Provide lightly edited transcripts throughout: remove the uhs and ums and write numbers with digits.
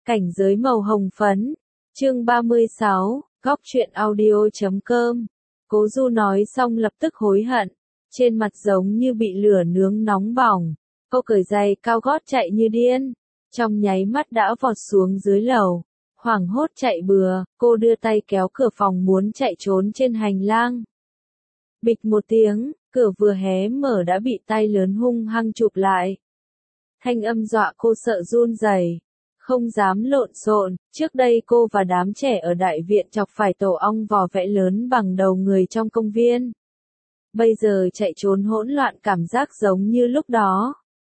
Cảnh giới màu hồng phấn. Chương 36, góc truyện audio.com. Cố Du nói xong lập tức hối hận, trên mặt giống như bị lửa nướng nóng bỏng. Cô cởi giày cao gót chạy như điên, trong nháy mắt đã vọt xuống dưới lầu, hoảng hốt chạy bừa. Cô đưa tay kéo cửa phòng muốn chạy trốn trên hành lang. Bịch một tiếng, cửa vừa hé mở đã bị tay lớn hung hăng chụp lại. Thanh âm dọa cô sợ run rẩy, không dám lộn xộn. Trước đây cô và đám trẻ ở đại viện chọc phải tổ ong vò vẽ lớn bằng đầu người trong công viên. Bây giờ chạy trốn hỗn loạn, cảm giác giống như lúc đó.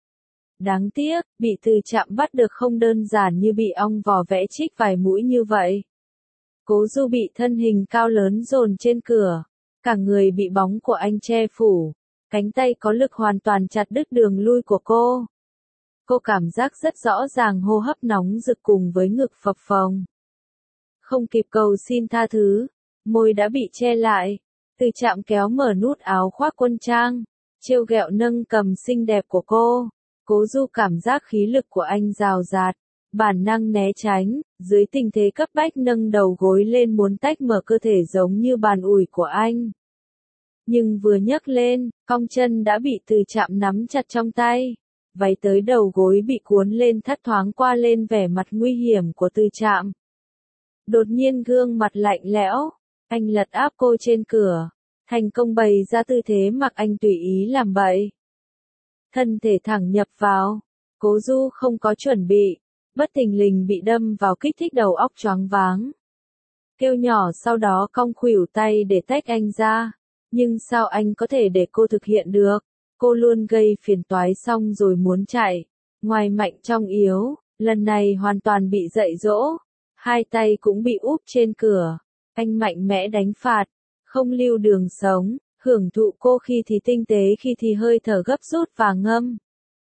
Đáng tiếc, bị Từ Trạm bắt được không đơn giản như bị ong vò vẽ chích vài mũi như vậy. Cố Du bị thân hình cao lớn dồn trên cửa, cả người bị bóng của anh che phủ, cánh tay có lực hoàn toàn chặt đứt đường lui của cô. Cô cảm giác rất rõ ràng hô hấp nóng rực cùng với ngực phập phồng. Không kịp cầu xin tha thứ, môi đã bị che lại. Từ Trạm kéo mở nút áo khoác quân trang, trêu ghẹo nâng cầm xinh đẹp của cô. Cố Du cảm giác khí lực của anh rào rạt, bản năng né tránh, dưới tình thế cấp bách nâng đầu gối lên muốn tách mở cơ thể giống như bàn ủi của anh. Nhưng vừa nhấc lên, cong chân đã bị Từ Trạm nắm chặt trong tay. Váy tới đầu gối bị cuốn lên thắt thoáng qua lên vẻ mặt nguy hiểm của Từ Trạm. Đột nhiên gương mặt lạnh lẽo, anh lật áp cô trên cửa, thành công bày ra tư thế mặc anh tùy ý làm bậy. Thân thể thẳng nhập vào, Cố Du không có chuẩn bị, bất thình lình bị đâm vào kích thích đầu óc choáng váng. Kêu nhỏ sau đó cong khuỷu tay để tách anh ra, nhưng sao anh có thể để cô thực hiện được? Cô luôn gây phiền toái xong rồi muốn chạy, ngoài mạnh trong yếu, lần này hoàn toàn bị dạy dỗ, hai tay cũng bị úp trên cửa, anh mạnh mẽ đánh phạt, không lưu đường sống, hưởng thụ cô khi thì tinh tế khi thì hơi thở gấp rút và ngâm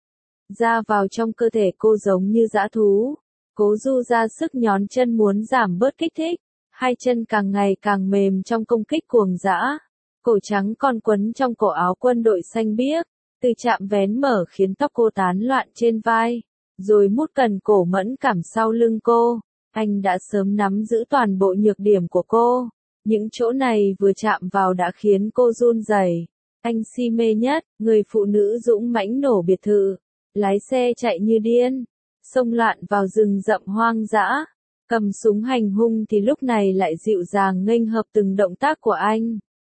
ra vào trong cơ thể cô giống như dã thú. Cố Du ra sức nhón chân muốn giảm bớt kích thích, hai chân càng ngày càng mềm trong công kích cuồng dã. Cổ trắng còn quấn trong cổ áo quân đội xanh biếc, Từ Trạm vén mở khiến tóc cô tán loạn trên vai, rồi mút cần cổ mẫn cảm sau lưng cô. Anh đã sớm nắm giữ toàn bộ nhược điểm của cô, những chỗ này vừa chạm vào đã khiến cô run rẩy. Anh si mê nhất, người phụ nữ dũng mãnh nổ biệt thự, lái xe chạy như điên, xông loạn vào rừng rậm hoang dã, cầm súng hành hung thì lúc này lại dịu dàng nghênh hợp từng động tác của anh.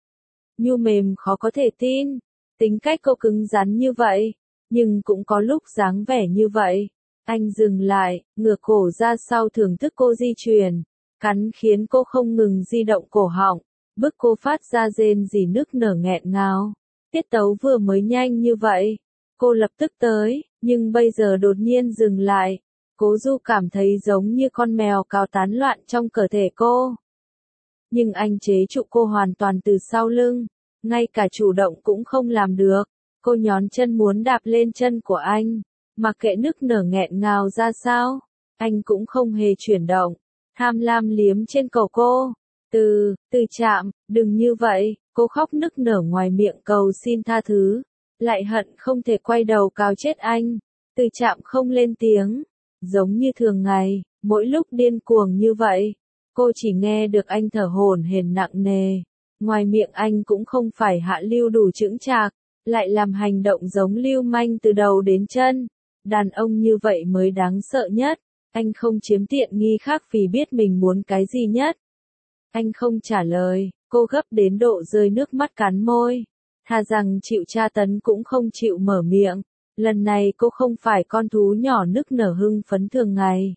Nhu mềm khó có thể tin, tính cách cô cứng rắn như vậy, nhưng cũng có lúc dáng vẻ như vậy. Anh dừng lại, ngửa cổ ra sau thưởng thức cô di chuyển, cắn khiến cô không ngừng di động cổ họng, bức cô phát ra rên rỉ nức nở nghẹn ngào. Tiết tấu vừa mới nhanh như vậy, cô lập tức tới, nhưng bây giờ đột nhiên dừng lại. Cố Du cảm thấy giống như con mèo cào tán loạn trong cơ thể cô. Nhưng anh chế trụ cô hoàn toàn từ sau lưng, ngay cả chủ động cũng không làm được. Cô nhón chân muốn đạp lên chân của anh, mặc kệ nức nở nghẹn ngào ra sao, anh cũng không hề chuyển động, tham lam liếm trên cổ cô. Từ Trạm, đừng như vậy, cô khóc nức nở ngoài miệng cầu xin tha thứ, lại hận không thể quay đầu cào chết anh. Từ Trạm không lên tiếng, giống như thường ngày, mỗi lúc điên cuồng như vậy, cô chỉ nghe được anh thở hổn hển nặng nề, ngoài miệng anh cũng không phải hạ lưu đủ chững chạc, lại làm hành động giống lưu manh từ đầu đến chân. Đàn ông như vậy mới đáng sợ nhất, anh không chiếm tiện nghi khác vì biết mình muốn cái gì nhất. Anh không trả lời, cô gấp đến độ rơi nước mắt cắn môi, thà rằng chịu tra tấn cũng không chịu mở miệng. Lần này cô không phải con thú nhỏ nức nở hưng phấn thường ngày,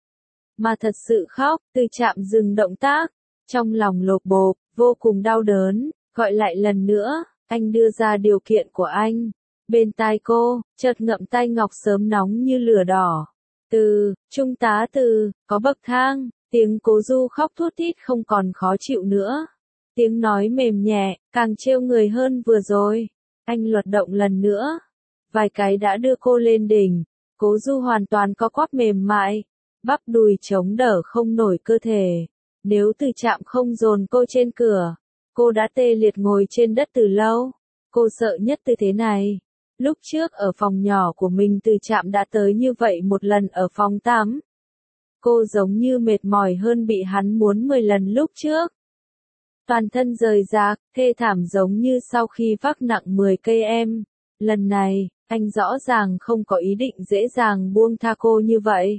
mà thật sự khóc. Từ Trạm dừng động tác, trong lòng lột bột, vô cùng đau đớn, gọi lại lần nữa. Anh đưa ra điều kiện của anh. Bên tai cô, chợt ngậm tay ngọc sớm nóng như lửa đỏ. Trung tá Từ, có bậc thang. Tiếng Cố Du khóc thút thít không còn khó chịu nữa. Tiếng nói mềm nhẹ, càng trêu người hơn vừa rồi. Anh luật động lần nữa. Vài cái đã đưa cô lên đỉnh. Cố Du hoàn toàn co quắp mềm mại, bắp đùi chống đỡ không nổi cơ thể. Nếu Từ Trạm không dồn cô trên cửa, cô đã tê liệt ngồi trên đất từ lâu. Cô sợ nhất tư thế này. Lúc trước ở phòng nhỏ của mình Từ Trạm đã tới như vậy một lần ở phòng tắm. Cô giống như mệt mỏi hơn bị hắn muốn 10 lần lúc trước. Toàn thân rời rạc, thê thảm giống như sau khi vác nặng 10 cây em. Lần này, anh rõ ràng không có ý định dễ dàng buông tha cô như vậy.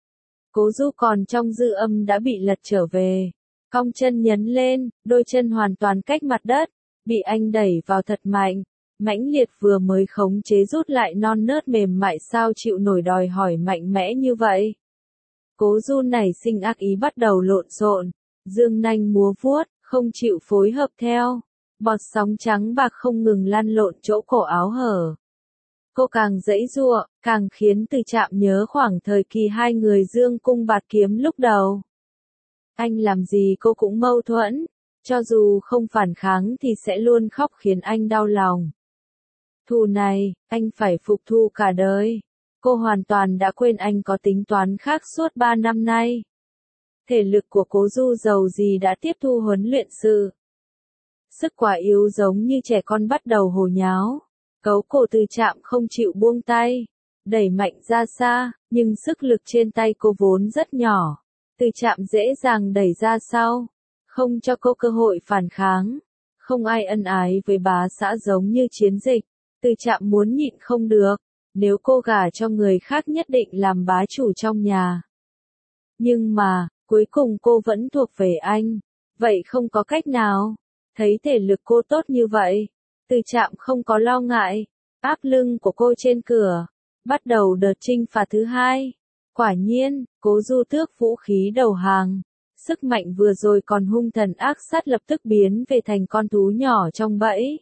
Cố Du còn trong dư âm đã bị lật trở về. Cong chân nhấn lên, đôi chân hoàn toàn cách mặt đất, bị anh đẩy vào thật mạnh. Mãnh liệt vừa mới khống chế rút lại non nớt mềm mại sao chịu nổi đòi hỏi mạnh mẽ như vậy. Cố Du nảy sinh ác ý bắt đầu lộn xộn, dương nanh múa vuốt, không chịu phối hợp theo. Bọt sóng trắng bạc không ngừng lăn lộn chỗ cổ áo hở. Cô càng giãy giụa, càng khiến Từ Trạm nhớ khoảng thời kỳ hai người dương cung bạt kiếm lúc đầu. Anh làm gì cô cũng mâu thuẫn, cho dù không phản kháng thì sẽ luôn khóc khiến anh đau lòng. Thù này, anh phải phục thù cả đời. Cô hoàn toàn đã quên anh có tính toán khác suốt 3 năm nay. Thể lực của Cố Du giàu gì đã tiếp thu huấn luyện sự. Sức quá yếu giống như trẻ con bắt đầu hồ nháo. Cấu cổ Từ Trạm không chịu buông tay, đẩy mạnh ra xa, nhưng sức lực trên tay cô vốn rất nhỏ. Từ Trạm dễ dàng đẩy ra sau, không cho cô cơ hội phản kháng. Không ai ân ái với bá xã giống như chiến dịch. Từ Trạm muốn nhịn không được, nếu cô gả cho người khác nhất định làm bá chủ trong nhà. Nhưng mà, cuối cùng cô vẫn thuộc về anh, vậy không có cách nào. Thấy thể lực cô tốt như vậy, Từ Trạm không có lo ngại, áp lưng của cô trên cửa, bắt đầu đợt chinh phạt thứ hai. Quả nhiên, Cố Du tước vũ khí đầu hàng, sức mạnh vừa rồi còn hung thần ác sát lập tức biến về thành con thú nhỏ trong bẫy.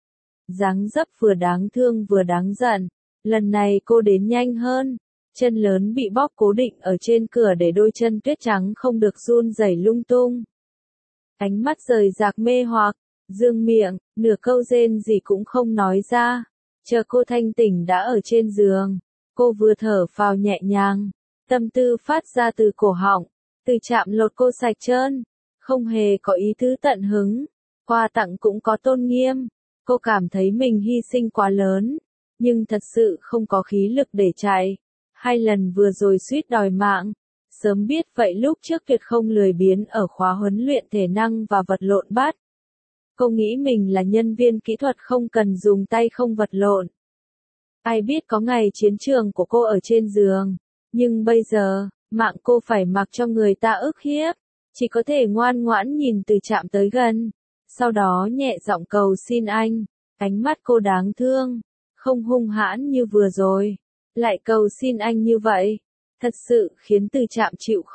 Dáng dấp vừa đáng thương vừa đáng giận, lần này cô đến nhanh hơn, chân lớn bị bóp cố định ở trên cửa để đôi chân tuyết trắng không được run rẩy lung tung. Ánh mắt rời rạc mê hoặc, dương miệng, nửa câu rên gì cũng không nói ra, chờ cô thanh tỉnh đã ở trên giường, cô vừa thở phào nhẹ nhàng, tâm tư phát ra từ cổ họng, Từ Trạm lột cô sạch trơn, không hề có ý tứ tận hứng, quà tặng cũng có tôn nghiêm, cô cảm thấy mình hy sinh quá lớn, nhưng thật sự không có khí lực để chạy, 2 lần vừa rồi suýt đòi mạng. Sớm biết vậy lúc trước tuyệt không lười biếng ở khóa huấn luyện thể năng và vật lộn bắt. Cô nghĩ mình là nhân viên kỹ thuật không cần dùng tay không vật lộn. Ai biết có ngày chiến trường của cô ở trên giường, nhưng bây giờ, mạng cô phải mặc cho người ta ức hiếp, chỉ có thể ngoan ngoãn nhìn Từ Trạm tới gần, sau đó nhẹ giọng cầu xin anh, ánh mắt cô đáng thương, không hung hãn như vừa rồi, lại cầu xin anh như vậy. Thật sự khiến Từ Trạm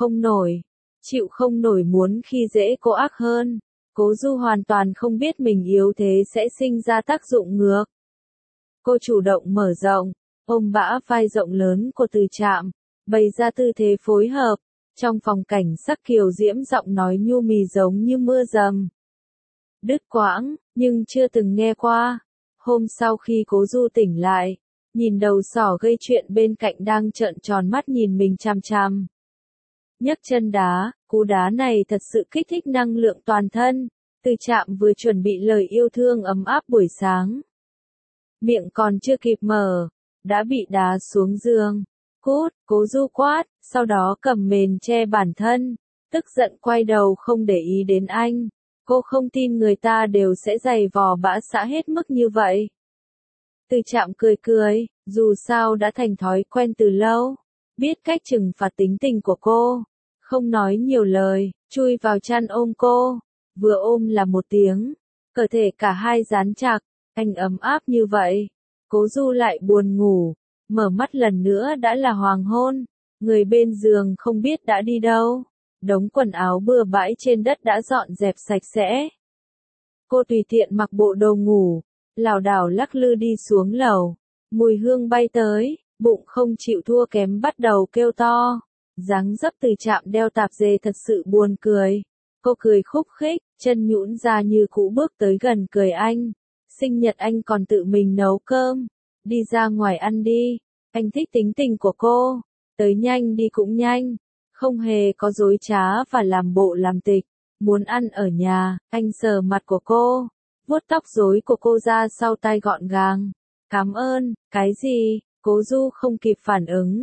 chịu không nổi muốn khi dễ cô ác hơn. Cố Du hoàn toàn không biết mình yếu thế sẽ sinh ra tác dụng ngược. Cô chủ động mở rộng, ôm bả vai rộng lớn của Từ Trạm, bày ra tư thế phối hợp, trong phòng cảnh sắc kiều diễm giọng nói nhu mì giống như mưa dầm. Đứt quãng, nhưng chưa từng nghe qua. Hôm sau khi Cố Du tỉnh lại, nhìn đầu sỏ gây chuyện bên cạnh đang trợn tròn mắt nhìn mình chằm chằm. Nhấc chân đá, cú đá này thật sự kích thích năng lượng toàn thân, Từ Trạm vừa chuẩn bị lời yêu thương ấm áp buổi sáng. Miệng còn chưa kịp mở, đã bị đá xuống giường. Cút, Cố Du quát, sau đó cầm mền che bản thân, tức giận quay đầu không để ý đến anh. Cô không tin người ta đều sẽ giày vò bã xã hết mức như vậy. Từ Trạm cười cười, dù sao đã thành thói quen từ lâu, biết cách trừng phạt tính tình của cô, không nói nhiều lời, chui vào chăn ôm cô, vừa ôm là một tiếng, cơ thể cả hai dán chặt, anh ấm áp như vậy. Cố Du lại buồn ngủ, mở mắt lần nữa đã là hoàng hôn, người bên giường không biết đã đi đâu, đống quần áo bừa bãi trên đất đã dọn dẹp sạch sẽ. Cô tùy tiện mặc bộ đồ ngủ, lảo đảo lắc lư đi xuống lầu, mùi hương bay tới, bụng không chịu thua kém bắt đầu kêu to. Dáng dấp Từ Trạm đeo tạp dề thật sự buồn cười. Cô cười khúc khích, chân nhũn ra như cũ bước tới gần cười anh. Sinh nhật anh còn tự mình nấu cơm. Đi ra ngoài ăn đi. Anh thích tính tình của cô. Tới nhanh đi cũng nhanh. Không hề có dối trá và làm bộ làm tịch. Muốn ăn ở nhà, anh sờ mặt của cô. Vuốt tóc rối của cô ra sau tai gọn gàng. Cảm ơn, cái gì? Cố Du không kịp phản ứng.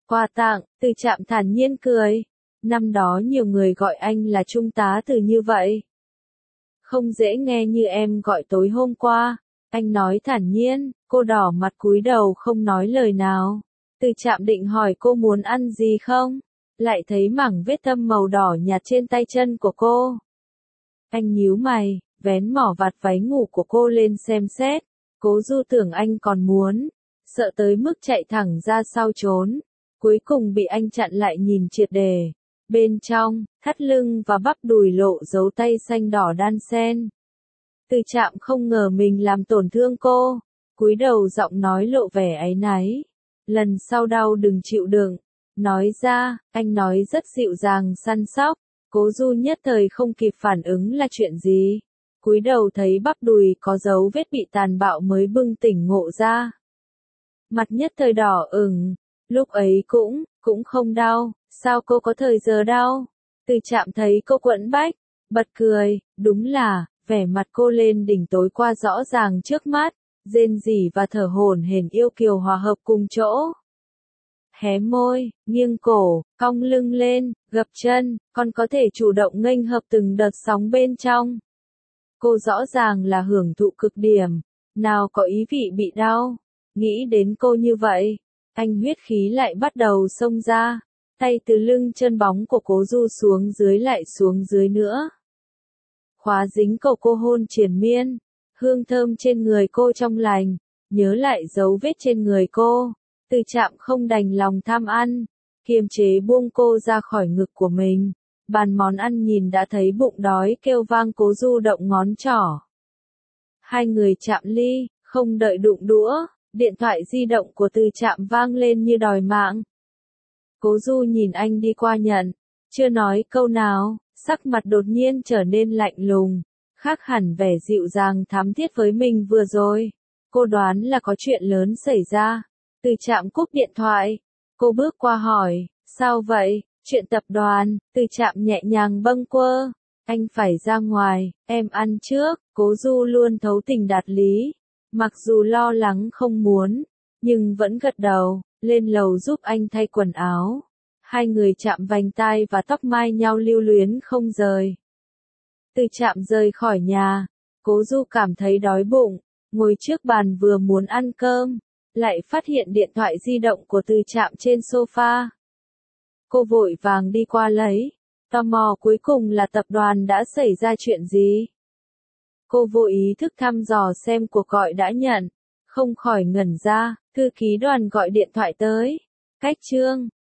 Quà tặng, Từ Trạm thản nhiên cười. Năm đó nhiều người gọi anh là Trung tá Từ như vậy. Không dễ nghe như em gọi tối hôm qua. Anh nói thản nhiên, cô đỏ mặt cúi đầu không nói lời nào. Từ Trạm định hỏi cô muốn ăn gì không? Lại thấy mảng vết thâm màu đỏ nhạt trên tay chân của cô. Anh nhíu mày, vén mỏ vạt váy ngủ của cô lên xem xét. Cố Du tưởng anh còn muốn, sợ tới mức chạy thẳng ra sau trốn. Cuối cùng bị anh chặn lại nhìn triệt đề. Bên trong, thắt lưng và bắp đùi lộ dấu tay xanh đỏ đan xen. Từ Trạm không ngờ mình làm tổn thương cô. Cúi đầu giọng nói lộ vẻ áy náy. Lần sau đau đừng chịu đựng. Nói ra, anh nói rất dịu dàng săn sóc. Cố Du nhất thời không kịp phản ứng là chuyện gì. Cúi đầu thấy bắp đùi có dấu vết bị tàn bạo mới bừng tỉnh ngộ ra. Mặt nhất thời đỏ ửng. Lúc ấy cũng không đau. Sao cô có thời giờ đau? Từ Trạm thấy cô quẫn bách, bật cười, đúng là, vẻ mặt cô lên đỉnh tối qua rõ ràng trước mắt, rên rỉ và thở hổn hển yêu kiều hòa hợp cùng chỗ. Hé môi, nghiêng cổ, cong lưng lên, gập chân, còn có thể chủ động nghênh hợp từng đợt sóng bên trong. Cô rõ ràng là hưởng thụ cực điểm, nào có ý vị bị đau. Nghĩ đến cô như vậy, anh huyết khí lại bắt đầu xông ra. Tay từ lưng chân bóng của Cố Du xuống dưới lại xuống dưới nữa. Khóa dính cầu cô hôn triền miên. Hương thơm trên người cô trong lành. Nhớ lại dấu vết trên người cô. Từ Trạm không đành lòng tham ăn. Kiềm chế buông cô ra khỏi ngực của mình. Bàn món ăn nhìn đã thấy bụng đói kêu vang. Cố Du động ngón trỏ. Hai người chạm ly, không đợi đụng đũa. Điện thoại di động của Từ Trạm vang lên như đòi mạng. Cố Du nhìn anh đi qua nhận, chưa nói câu nào, sắc mặt đột nhiên trở nên lạnh lùng, khác hẳn vẻ dịu dàng thắm thiết với mình vừa rồi. Cô đoán là có chuyện lớn xảy ra. Từ Trạm cúp điện thoại, cô bước qua hỏi, sao vậy? Chuyện tập đoàn. Từ Trạm nhẹ nhàng bâng quơ, anh phải ra ngoài, em ăn trước. Cố Du luôn thấu tình đạt lý, mặc dù lo lắng không muốn, nhưng vẫn gật đầu. Lên lầu giúp anh thay quần áo. Hai người chạm vành tai và tóc mai nhau lưu luyến không rời. Từ Trạm rời khỏi nhà, Cố Du cảm thấy đói bụng, ngồi trước bàn vừa muốn ăn cơm, lại phát hiện điện thoại di động của Từ Trạm trên sofa. Cô vội vàng đi qua lấy, tò mò cuối cùng là tập đoàn đã xảy ra chuyện gì. Cô vô ý thức thăm dò xem cuộc gọi đã nhận, không khỏi ngẩn ra. Thư ký Đoàn gọi điện thoại tới. Cách Trương,